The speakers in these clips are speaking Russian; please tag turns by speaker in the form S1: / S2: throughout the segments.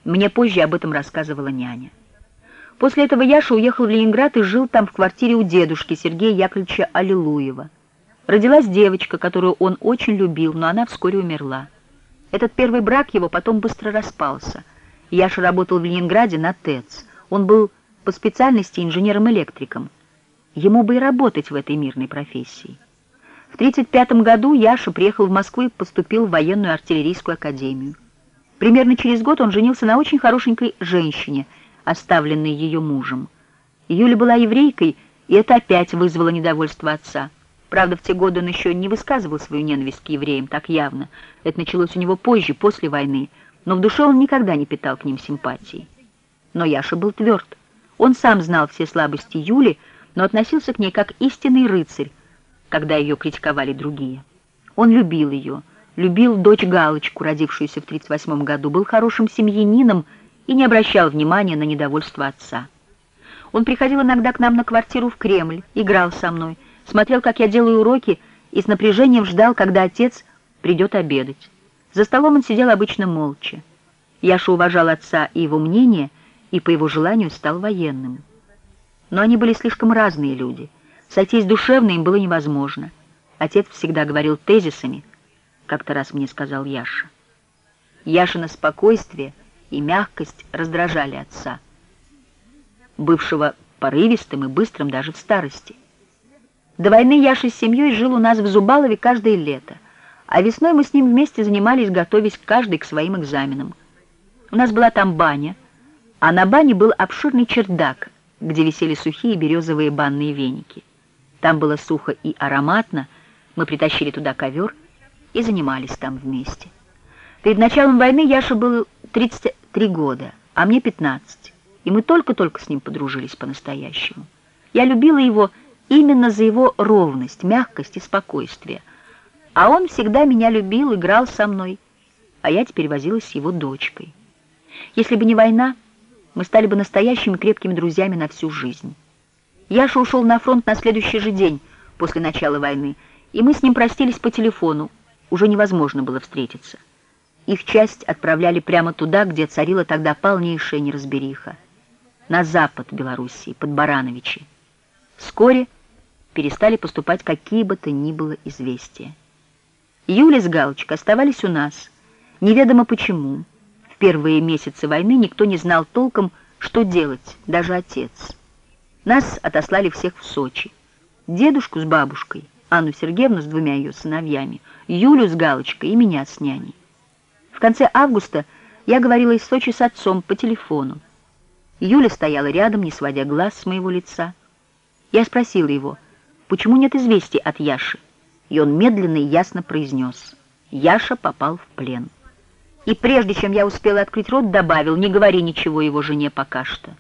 S1: Мне позже об этом рассказывала няня. После этого Яша уехал в Ленинград и жил там в квартире у дедушки Сергея Яковлевича Аллилуева. Родилась девочка, которую он очень любил, но она вскоре умерла. Этот первый брак его потом быстро распался. Яша работал в Ленинграде на ТЭЦ. Он был по специальности инженером-электриком. Ему бы и работать в этой мирной профессии. В 1935 году Яша приехал в Москву и поступил в военную артиллерийскую академию. Примерно через год он женился на очень хорошенькой женщине, оставленной ее мужем. Юля была еврейкой, и это опять вызвало недовольство отца. Правда, в те годы он еще не высказывал свою ненависть к евреям так явно. Это началось у него позже, после войны, но в душе он никогда не питал к ним симпатии. Но Яша был тверд. Он сам знал все слабости Юли, но относился к ней как истинный рыцарь, когда ее критиковали другие. Он любил ее, любил дочь Галочку, родившуюся в 1938 году, был хорошим семьянином и не обращал внимания на недовольство отца. Он приходил иногда к нам на квартиру в Кремль, играл со мной, смотрел, как я делаю уроки, и с напряжением ждал, когда отец придет обедать. За столом он сидел обычно молча. Яша уважал отца и его мнение, и по его желанию стал военным. Но они были слишком разные люди. Сойтись душевно им было невозможно. Отец всегда говорил тезисами, как-то раз мне сказал Яша. Яшина спокойствие и мягкость раздражали отца, бывшего порывистым и быстрым даже в старости. До войны Яша с семьей жил у нас в Зубалове каждое лето, а весной мы с ним вместе занимались, готовясь каждый к своим экзаменам. У нас была там баня, а на бане был обширный чердак, где висели сухие березовые банные веники. Там было сухо и ароматно, мы притащили туда ковер и занимались там вместе. Перед началом войны Яше было 33 года, а мне 15, и мы только-только с ним подружились по-настоящему. Я любила его именно за его ровность, мягкость и спокойствие. А он всегда меня любил, играл со мной, а я теперь возилась с его дочкой. Если бы не война, мы стали бы настоящими крепкими друзьями на всю жизнь. Яша ушел на фронт на следующий же день после начала войны, и мы с ним простились по телефону, уже невозможно было встретиться. Их часть отправляли прямо туда, где царила тогда полнейшая неразбериха, на запад Белоруссии, под Барановичи. Вскоре перестали поступать какие бы то ни было известия. Юля с Галочкой оставались у нас, неведомо почему. В первые месяцы войны никто не знал толком, что делать, даже отец. Нас отослали всех в Сочи. Дедушку с бабушкой, Анну Сергеевну с 2 ее сыновьями, Юлю с Галочкой и меня с няней. В конце августа я говорила из Сочи с отцом по телефону. Юля стояла рядом, не сводя глаз с моего лица. Я спросила его, почему нет известий от Яши, и он медленно и ясно произнес: Яша попал в плен. И прежде чем я успела открыть рот, добавил: не говори ничего его жене пока что.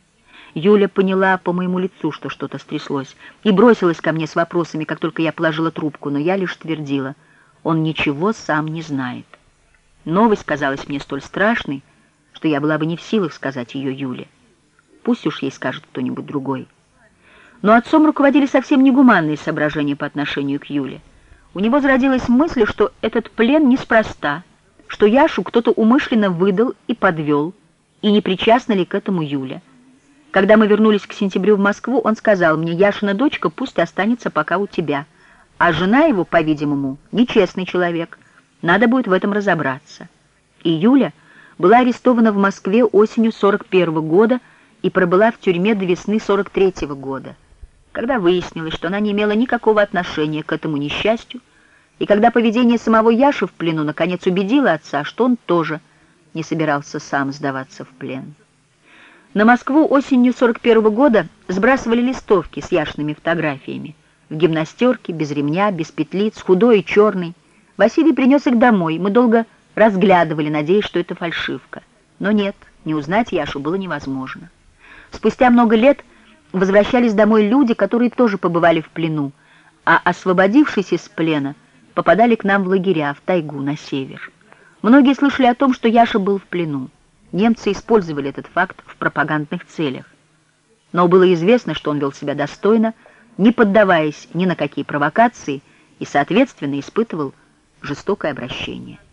S1: Юля поняла по моему лицу, что что-то стряслось, и бросилась ко мне с вопросами, как только я положила трубку, но я лишь твердила: он ничего сам не знает. Новость казалась мне столь страшной, что я была бы не в силах сказать ее Юле. Пусть уж ей скажет кто-нибудь другой. Но отцом руководили совсем негуманные соображения по отношению к Юле. У него зародилась мысль, что этот плен неспроста, что Яшу кто-то умышленно выдал и подвел, и не причастна ли к этому Юля. Когда мы вернулись к сентябрю в Москву, он сказал мне: Яшина дочка пусть останется пока у тебя, а жена его, по-видимому, нечестный человек, надо будет в этом разобраться. И Юля была арестована в Москве осенью 41 года и пробыла в тюрьме до весны 43 года. Когда выяснилось, что она не имела никакого отношения к этому несчастью, и когда поведение самого Яши в плену наконец убедило отца, что он тоже не собирался сам сдаваться в плен. На Москву осенью 41 года сбрасывали листовки с Яшиными фотографиями. В гимнастерке, без ремня, без петлиц, худой и черный. Василий принес их домой. Мы долго разглядывали, надеясь, что это фальшивка. Но нет, не узнать Яшу было невозможно. Спустя много лет возвращались домой люди, которые тоже побывали в плену, а освободившись из плена, попадали к нам в лагеря, в тайгу, на север. Многие слышали о том, что Яша был в плену. Немцы использовали этот факт в пропагандных целях. Но было известно, что он вел себя достойно, не поддаваясь ни на какие провокации, и, соответственно, испытывал жестокое обращение.